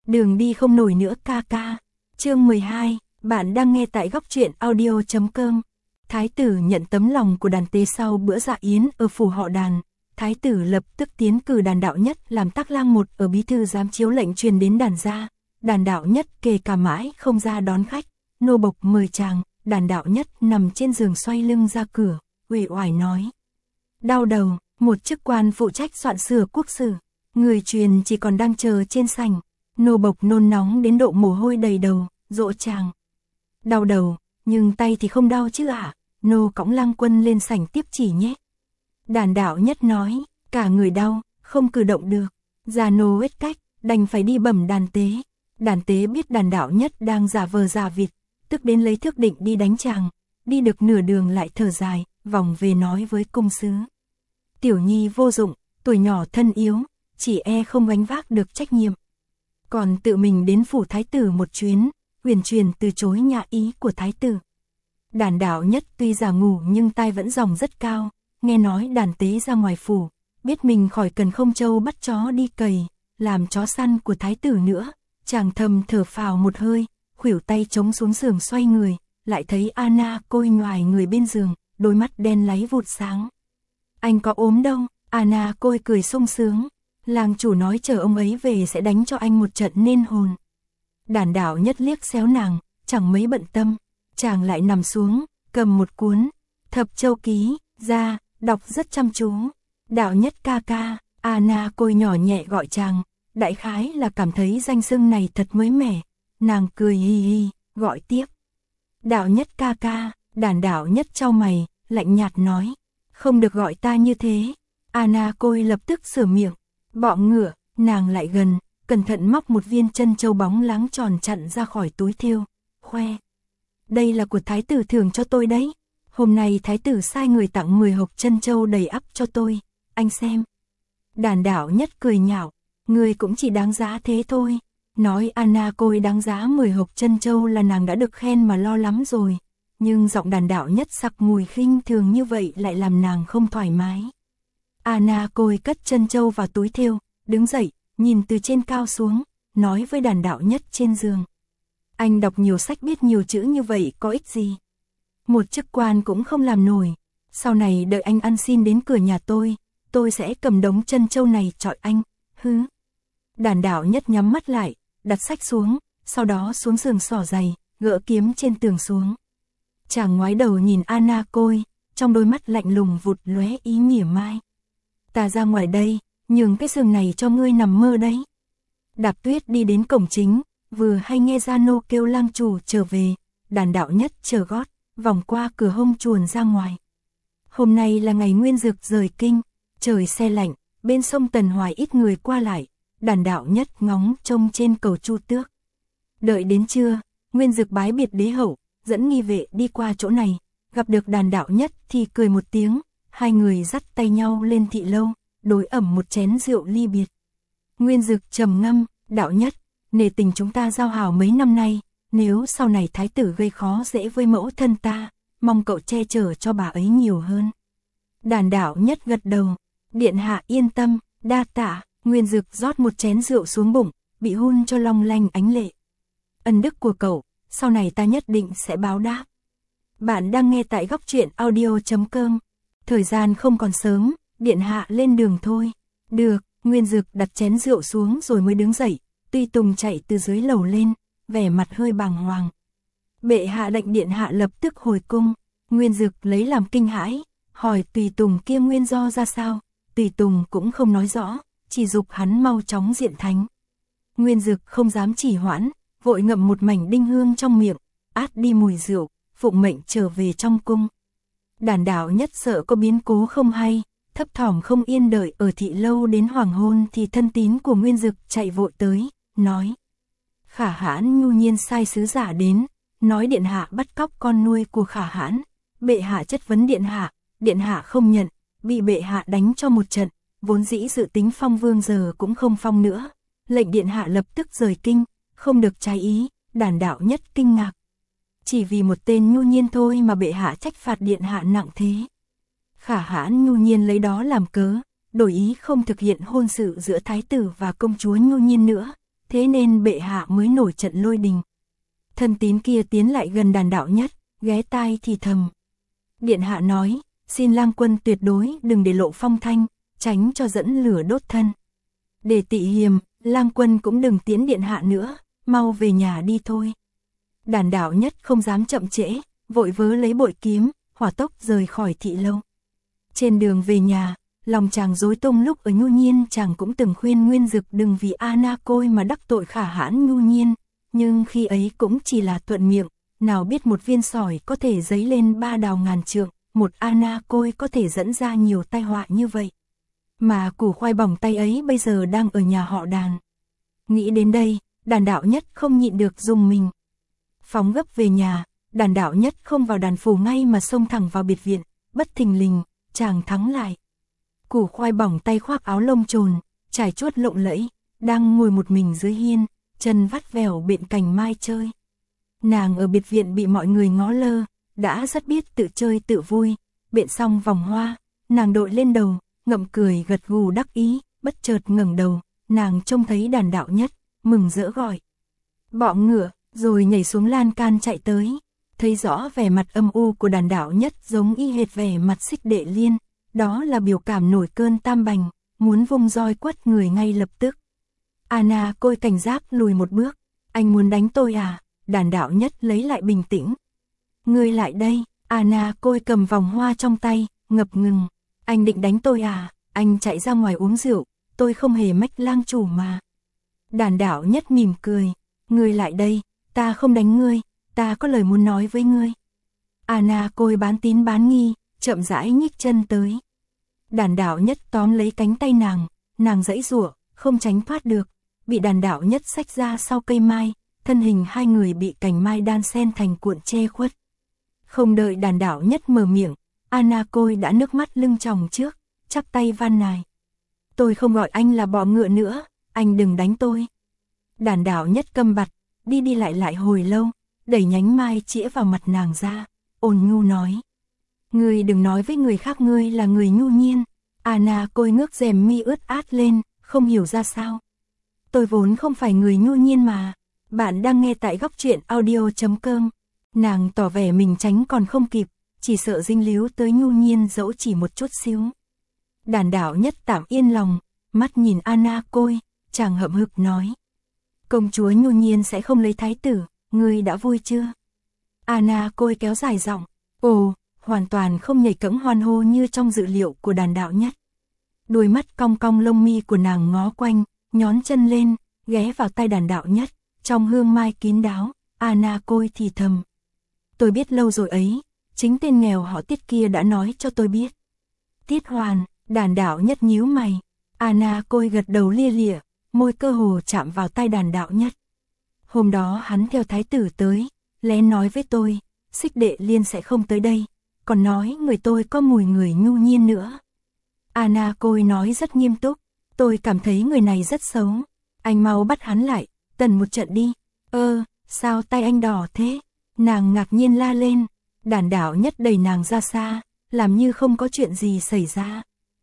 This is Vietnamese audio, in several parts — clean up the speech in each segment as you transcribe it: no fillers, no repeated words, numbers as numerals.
Đường đi không nổi nữa ca ca. Chương 12, bạn đang nghe tại góc truyện audio.com. Thái tử nhận tấm lòng của đàn tế sau bữa dạ yến ở phủ họ Đàn. Thái tử lập tức tiến cử Đàn Đạo Nhất làm Tác Lang một ở bí thư giám chiếu lệnh truyền đến Đàn gia. Đàn Đạo Nhất kề cả mãi không ra đón khách, nô bộc mời chàng. Đàn Đạo Nhất nằm trên giường xoay lưng ra cửa, uể oải nói: đau đầu. Một chức quan phụ trách soạn sửa quốc sử, người truyền chỉ còn đang chờ trên sảnh. Nô bộc nôn nóng đến độ mồ hôi đầy đầu, dỗ chàng: đau đầu, nhưng tay thì không đau chứ ạ? Nô cõng Lang Quân lên sảnh tiếp chỉ nhé. Đàn Đạo Nhất nói: cả người đau, không cử động được. Già nô hết cách, đành phải đi bẩm đàn tế. Đàn tế biết Đàn Đạo Nhất đang giả vờ giả vịt, tức đến lấy thước định đi đánh chàng. Đi được nửa đường lại thở dài, vòng về nói với cung sứ: tiểu nhi vô dụng, tuổi nhỏ thân yếu, chỉ e không gánh vác được trách nhiệm. Còn tự mình đến phủ thái tử một chuyến, huyền truyền từ chối nhà ý của thái tử. Đàn Đạo Nhất tuy giả ngủ nhưng tai vẫn dòng rất cao, nghe nói đàn tế ra ngoài phủ, biết mình khỏi cần không châu bắt chó đi cày, làm chó săn của thái tử nữa. Chàng thầm thở phào một hơi, khuỷu tay chống xuống giường xoay người, lại thấy Anna côi ngoài người bên giường, đôi mắt đen láy vụt sáng. Anh có ốm đâu? Anna côi cười sung sướng. Làng chủ nói chờ ông ấy về sẽ đánh cho anh một trận nên hồn. Đàn Đạo Nhất liếc xéo nàng, chẳng mấy bận tâm. Chàng lại nằm xuống, cầm một cuốn Thập Châu Ký ra, đọc rất chăm chú. Đạo Nhất ca ca. Anna côi nhỏ nhẹ gọi chàng, đại khái là cảm thấy danh xưng này thật mới mẻ. Nàng cười hi hi, gọi tiếp: Đạo Nhất ca ca. Đàn Đạo Nhất chau mày, lạnh nhạt nói: không được gọi ta như thế. Anna côi lập tức sửa miệng: bọ ngựa. Nàng lại gần, cẩn thận móc một viên chân châu bóng láng tròn chặn ra khỏi túi thêu, khoe: đây là của thái tử thưởng cho tôi đấy. Hôm nay thái tử sai người tặng 10 hộp chân châu đầy ắp cho tôi, anh xem. Đàn Đạo Nhất cười nhạo: người cũng chỉ đáng giá thế thôi. Nói Anna côi đáng giá 10 hộp chân châu là nàng đã được khen mà lo lắm rồi. Nhưng giọng Đàn Đạo Nhất sặc mùi khinh thường như vậy lại làm nàng không thoải mái. Anna côi cất chân châu vào túi thêu, đứng dậy, nhìn từ trên cao xuống, nói với Đàn Đạo Nhất trên giường: anh đọc nhiều sách biết nhiều chữ như vậy có ích gì? Một chức quan cũng không làm nổi. Sau này đợi anh ăn xin đến cửa nhà tôi sẽ cầm đống chân châu này chọi anh. Hứ. Đàn Đạo Nhất nhắm mắt lại, đặt sách xuống, sau đó xuống giường xỏ giày, gỡ kiếm trên tường xuống. Chàng ngoái đầu nhìn Anna côi, trong đôi mắt lạnh lùng vụt lóe ý mỉa mai: ta ra ngoài đây, nhường cái giường này cho ngươi nằm mơ đấy. Đạp Tuyết đi đến cổng chính, vừa hay nghe gia nô kêu lang chủ trở về. Đàn Đạo Nhất chờ gót, vòng qua cửa hông chuồn ra ngoài. Hôm nay là ngày Nguyên Dực rời kinh, trời se lạnh, bên sông Tần Hoài ít người qua lại. Đàn Đạo Nhất ngóng trông trên cầu Chu Tước. Đợi đến trưa, Nguyên Dực bái biệt đế hậu, dẫn nghi vệ đi qua chỗ này, gặp được Đàn Đạo Nhất thì cười một tiếng, hai người dắt tay nhau lên thị lâu, đối ẩm một chén rượu ly biệt. Nguyên Dực trầm ngâm: Đạo Nhất, nể tình chúng ta giao hảo mấy năm nay, nếu sau này thái tử gây khó dễ với mẫu thân ta, mong cậu che chở cho bà ấy nhiều hơn. Đàn Đạo Nhất gật đầu: điện hạ yên tâm, đa tạ. Nguyên Dực rót một chén rượu xuống bụng, bị hun cho long lanh ánh lệ. Ân đức của cậu, sau này ta nhất định sẽ báo đáp. Bạn đang nghe tại góc truyện audio.com. Thời gian không còn sớm, điện hạ lên đường thôi. Được. Nguyên Dực đặt chén rượu xuống rồi mới đứng dậy. Tùy Tùng chạy từ dưới lầu lên, vẻ mặt hơi bàng hoàng. Bệ hạ lệnh điện hạ lập tức hồi cung. Nguyên Dực lấy làm kinh hãi, hỏi Tùy Tùng kia nguyên do ra sao. Tùy Tùng cũng không nói rõ, chỉ giục hắn mau chóng diện thánh. Nguyên Dực không dám trì hoãn, vội ngậm một mảnh đinh hương trong miệng, át đi mùi rượu, phụng mệnh trở về trong cung. Đàn Đạo Nhất sợ có biến cố không hay, thấp thỏm không yên đợi ở thị lâu đến hoàng hôn thì thân tín của Nguyên Dực chạy vội tới, nói: Khả Hãn nhu nhiên sai sứ giả đến, nói điện hạ bắt cóc con nuôi của Khả Hãn. Bệ hạ chất vấn điện hạ không nhận, bị bệ hạ đánh cho một trận, vốn dĩ dự tính phong vương giờ cũng không phong nữa. Lệnh điện hạ lập tức rời kinh, không được trái ý. Đàn Đạo Nhất kinh ngạc: chỉ vì một tên nhu nhiên thôi mà bệ hạ trách phạt điện hạ nặng thế. Khả Hãn nhu nhiên lấy đó làm cớ, đổi ý không thực hiện hôn sự giữa thái tử và công chúa nhu nhiên nữa, thế nên bệ hạ mới nổi trận lôi đình. Thân tín kia tiến lại gần Đàn Đạo Nhất, ghé tai thì thầm. Điện hạ nói, xin lang quân tuyệt đối đừng để lộ phong thanh, tránh cho dẫn lửa đốt thân. Để tị hiềm, lang quân cũng đừng tiễn điện hạ nữa, mau về nhà đi thôi. Đàn Đạo Nhất không dám chậm trễ, vội vớ lấy bội kiếm, hỏa tốc rời khỏi thị lâu. Trên đường về nhà, lòng chàng rối tung, lúc ở Nhu Nhiên chàng cũng từng khuyên Nguyên Dực đừng vì Anna Côi mà đắc tội Khả Hãn Nhu Nhiên, nhưng khi ấy cũng chỉ là thuận miệng, nào biết một viên sỏi có thể giấy lên 3 đào ngàn trượng, một Anna Côi có thể dẫn ra nhiều tai họa như vậy. Mà củ khoai bỏng tay ấy bây giờ đang ở nhà họ Đàn. Nghĩ đến đây, Đàn Đạo Nhất không nhịn được rùng mình. Phóng gấp về nhà, Đàn Đạo Nhất không vào đàn phủ ngay mà xông thẳng vào biệt viện, bất thình lình, chàng thắng lại. Củ khoai bỏng tay khoác áo lông trồn, trải chuốt lộng lẫy, đang ngồi một mình dưới hiên, chân vắt vẻo bện cành mai chơi. Nàng ở biệt viện bị mọi người ngó lơ, đã rất biết tự chơi tự vui, bện xong vòng hoa, nàng đội lên đầu, ngậm cười gật gù đắc ý, bất chợt ngẩng đầu, nàng trông thấy Đàn Đạo Nhất, mừng rỡ gọi. Bọ ngựa, rồi nhảy xuống lan can chạy tới, thấy rõ vẻ mặt âm u của Đàn Đạo Nhất giống y hệt vẻ mặt Xích Đệ Liên, đó là biểu cảm nổi cơn tam bành, muốn vung roi quất người ngay lập tức. Anna Côi cảnh giác lùi một bước, anh muốn đánh tôi à? Đàn Đạo Nhất lấy lại bình tĩnh. Ngươi lại đây, Anna Côi cầm vòng hoa trong tay, ngập ngừng. Anh định đánh tôi à? Anh chạy ra ngoài uống rượu, tôi không hề mách lang chủ mà. Đàn Đạo Nhất mỉm cười. Ngươi lại đây, ta không đánh ngươi, ta có lời muốn nói với ngươi. Anna Côi bán tín bán nghi, chậm rãi nhích chân tới. Đàn Đạo Nhất tóm lấy cánh tay nàng giãy giụa, không tránh thoát được, bị Đàn Đạo Nhất xách ra sau cây mai, thân hình hai người bị cành mai đan xen thành cuộn che khuất. Không đợi Đàn Đạo Nhất mở miệng, Anna Côi đã nước mắt lưng tròng trước, chắp tay van nài. Tôi không gọi anh là bọ ngựa nữa, anh đừng đánh tôi. Đàn Đạo Nhất câm bặt, đi lại hồi lâu, đẩy nhánh mai chĩa vào mặt nàng ra, ôn nhu nói. Ngươi đừng nói với người khác ngươi là người Nhu Nhiên. Anna Côi ngước rèm mi ướt át lên, không hiểu ra sao. Tôi vốn không phải người Nhu Nhiên mà. Bạn đang nghe tại góc truyện audio.com. Nàng tỏ vẻ mình tránh còn không kịp, chỉ sợ dính líu tới Nhu Nhiên dẫu chỉ một chút xíu. Đàn Đạo Nhất tạm yên lòng, mắt nhìn Anna Côi, chàng hậm hực nói. Công chúa Nhu Nhiên sẽ không lấy thái tử, ngươi đã vui chưa? Anna Côi kéo dài giọng. Ồ, hoàn toàn không nhảy cẫng hoan hô như trong dự liệu của Đàn Đạo Nhất. Đôi mắt cong cong lông mi của nàng ngó quanh, nhón chân lên, ghé vào tai Đàn Đạo Nhất, trong hương mai kín đáo, Anna Côi thì thầm. Tôi biết lâu rồi ấy, chính tên nghèo họ Tiết kia đã nói cho tôi biết. Tiết Hoàn, Đàn Đạo Nhất nhíu mày. Anna Côi gật đầu lia lịa, môi cơ hồ chạm vào tai Đàn Đạo Nhất. Hôm đó hắn theo thái tử tới, lén nói với tôi, Xích Đệ Liên sẽ không tới đây, còn nói người tôi có mùi người Nhu Nhiên nữa. Anna Côi nói rất nghiêm túc, tôi cảm thấy người này rất xấu, anh mau bắt hắn lại, tần một trận đi. Sao tay anh đỏ thế? Nàng ngạc nhiên la lên. Đàn Đạo Nhất đẩy nàng ra xa, làm như không có chuyện gì xảy ra.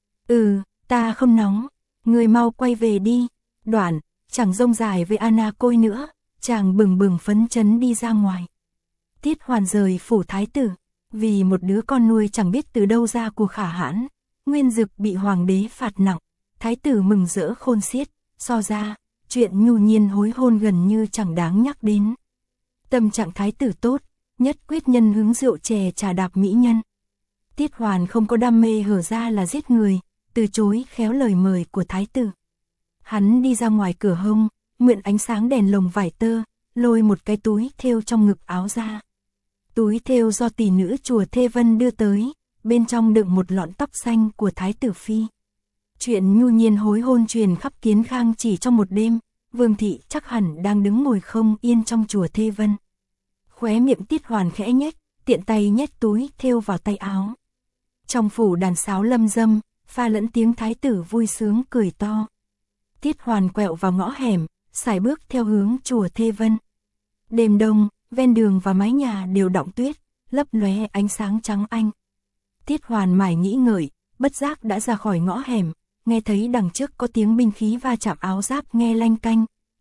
Ta không nóng, người mau quay về đi. Đoạn, chẳng rông dài với Anna Côi nữa, chàng bừng bừng phấn chấn đi ra ngoài. Tiết Hoàn rời phủ thái tử, vì một đứa con nuôi chẳng biết từ đâu ra của Khả Hãn, Nguyên Dực bị hoàng đế phạt nặng, thái tử mừng rỡ khôn xiết, so ra, chuyện Nhu Nhiên hối hôn gần như chẳng đáng nhắc đến. Tâm trạng thái tử tốt, nhất quyết nhân hứng rượu chè trà đạp mỹ nhân. Tiết Hoàn không có đam mê hở ra là giết người, từ chối khéo lời mời của thái tử. Hắn đi ra ngoài cửa hông, mượn ánh sáng đèn lồng vải tơ, lôi một cái túi thêu trong ngực áo ra. Túi thêu do tỷ nữ chùa Thê Vân đưa tới, bên trong đựng một lọn tóc xanh của thái tử phi. Chuyện Nhu Nhiên hối hôn truyền khắp Kiến Khang chỉ trong một đêm, Vương thị chắc hẳn đang đứng ngồi không yên trong chùa Thê Vân. Khóe miệng Tiết Hoàn khẽ nhếch, tiện tay nhét túi thêu vào tay áo. Trong phủ đàn sáo lâm dâm, pha lẫn tiếng thái tử vui sướng cười to. Tiết Hoàn quẹo vào ngõ hẻm, sải bước theo hướng chùa Thê Vân. Đêm đông, ven đường và mái nhà đều đọng tuyết, lấp lóe ánh sáng trắng anh. Tiết Hoàn mải nghĩ ngợi, bất giác đã ra khỏi ngõ hẻm, nghe thấy đằng trước có tiếng binh khí va chạm áo giáp nghe lanh canh,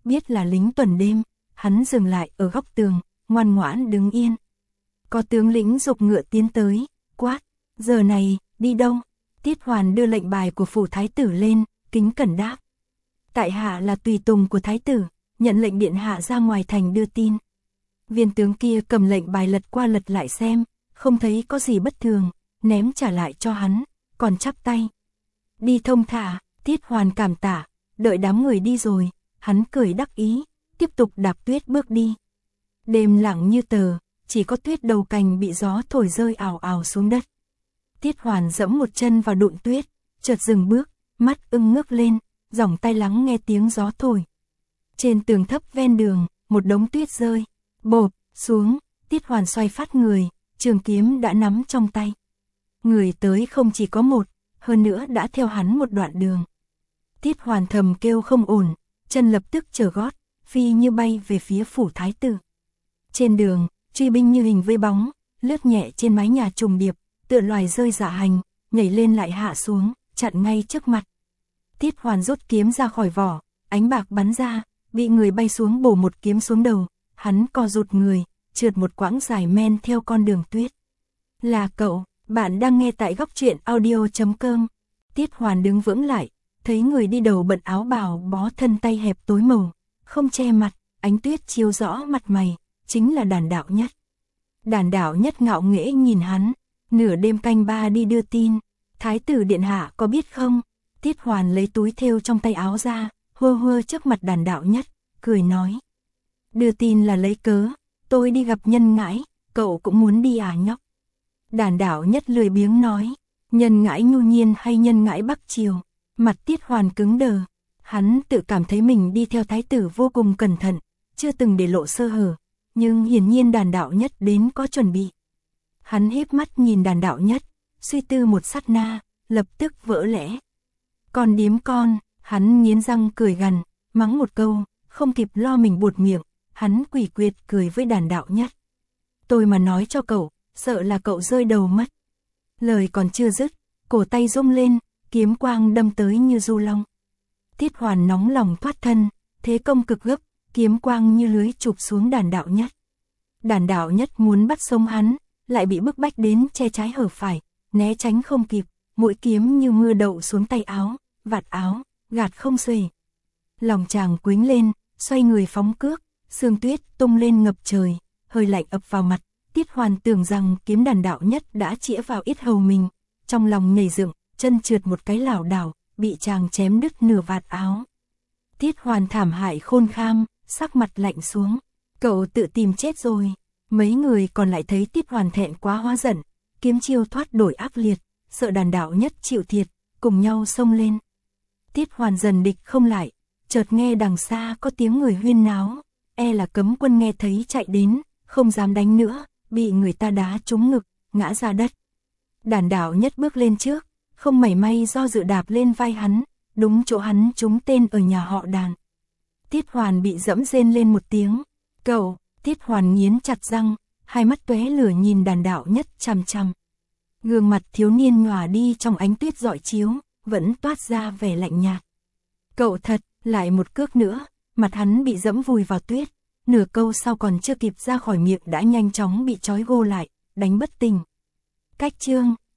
biết là lính tuần đêm, hắn dừng lại ở góc tường, ngoan ngoãn đứng yên. Có tướng lĩnh giục ngựa tiến tới, quát, giờ này, đi đâu? Tiết Hoàn đưa lệnh bài của phủ thái tử lên, kính cẩn đáp. Tại hạ là tùy tùng của thái tử, nhận lệnh điện hạ ra ngoài thành đưa tin. Viên tướng kia cầm lệnh bài lật qua lật lại xem, không thấy có gì bất thường, ném trả lại cho hắn, còn chắp tay. Đi thông thả, Tiết Hoàn cảm tạ, đợi đám người đi rồi, hắn cười đắc ý, tiếp tục đạp tuyết bước đi. Đêm lặng như tờ, chỉ có tuyết đầu cành bị gió thổi rơi ào ào xuống đất. Tiết Hoàn dẫm một chân vào đụn tuyết, chợt dừng bước, mắt ưng ngước lên, dòng tay lắng nghe tiếng gió thổi. Trên tường thấp ven đường, một đống tuyết rơi, bộp, xuống, Tiết Hoàn xoay phát người, trường kiếm đã nắm trong tay. Người tới không chỉ có một, hơn nữa đã theo hắn một đoạn đường. Tiết Hoàn thầm kêu không ổn, chân lập tức trở gót, phi như bay về phía phủ thái tử. Trên đường, truy binh như hình với bóng, lướt nhẹ trên mái nhà trùng điệp, tựa loài rơi dạ hành, nhảy lên lại hạ xuống, chặn ngay trước mặt. Tiết Hoàn rút kiếm ra khỏi vỏ, ánh bạc bắn ra, bị người bay xuống bổ một kiếm xuống đầu, hắn co rụt người, trượt một quãng dài men theo con đường tuyết. Là cậu, bạn đang nghe tại góc truyện audio.com. Tiết Hoàn đứng vững lại, thấy người đi đầu bận áo bào bó thân tay hẹp tối màu, không che mặt, ánh tuyết chiếu rõ mặt mày, chính là Đàn Đạo Nhất. Đàn Đạo Nhất ngạo nghễ nhìn hắn, nửa đêm canh ba đi đưa tin, thái tử điện hạ có biết không? Tiết Hoàn lấy túi thêu trong tay áo ra, hơ hơ trước mặt Đàn Đạo Nhất, cười nói. Đưa tin là lấy cớ, tôi đi gặp Nhân Ngãi, cậu cũng muốn đi à nhóc? Đàn Đạo Nhất lười biếng nói, Nhân Ngãi Nhu Nhiên hay Nhân Ngãi Bắc Triều? Mặt Tiết Hoàn cứng đờ, hắn tự cảm thấy mình đi theo thái tử vô cùng cẩn thận, chưa từng để lộ sơ hở, nhưng hiển nhiên Đàn Đạo Nhất đến có chuẩn bị. Hắn híp mắt nhìn Đàn Đạo Nhất, suy tư một sát na, lập tức vỡ lẽ. Con điếm con, hắn nghiến răng cười gằn, mắng một câu, không kịp lo mình buột miệng, hắn quỷ quyệt cười với Đàn Đạo Nhất. Tôi mà nói cho cậu, sợ là cậu rơi đầu mất. Lời còn chưa dứt, cổ tay rung lên, kiếm quang đâm tới như du long. Tiết Hoàn nóng lòng thoát thân, thế công cực gấp, kiếm quang như lưới chụp xuống Đàn Đạo Nhất. Đàn Đạo Nhất muốn bắt sống hắn, lại bị bức bách đến che trái hở phải, né tránh không kịp, mũi kiếm như mưa đậu xuống tay áo, vạt áo, gạt không xuể. Lòng chàng quĩnh lên, xoay người phóng cước, sương tuyết tung lên ngập trời, hơi lạnh ập vào mặt. Tiết Hoàn tưởng rằng kiếm Đàn Đạo Nhất đã chĩa vào yết hầu mình, trong lòng nhảy dựng, chân trượt một cái lảo đảo, bị chàng chém đứt nửa vạt áo. Tiết Hoàn thảm hại khôn kham, sắc mặt lạnh xuống, cậu tự tìm chết rồi. Mấy người còn lại thấy Tiết Hoàn thẹn quá hóa giận, kiếm chiêu thoát đổi ác liệt, sợ Đàn Đạo Nhất chịu thiệt, cùng nhau xông lên. Tiết Hoàn dần địch không lại, chợt nghe đằng xa có tiếng người huyên náo, e là cấm quân nghe thấy chạy đến, không dám đánh nữa, bị người ta đá trúng ngực, ngã ra đất. Đàn Đạo Nhất bước lên trước, không mảy may do dự đạp lên vai hắn, đúng chỗ hắn trúng tên ở nhà họ Đàn. Tiết Hoàn bị dẫm rên lên một tiếng, cậu. Tiết Hoàn nghiến chặt răng, hai mắt tóe lửa nhìn Đàn Đạo Nhất chằm chằm. Gương mặt thiếu niên nhòa đi trong ánh tuyết rọi chiếu, vẫn toát ra vẻ lạnh nhạt. Cậu thật, lại một cước nữa, mặt hắn bị dẫm vùi vào tuyết, nửa câu sau còn chưa kịp ra khỏi miệng đã nhanh chóng bị trói gô lại, đánh bất tỉnh. Cách chương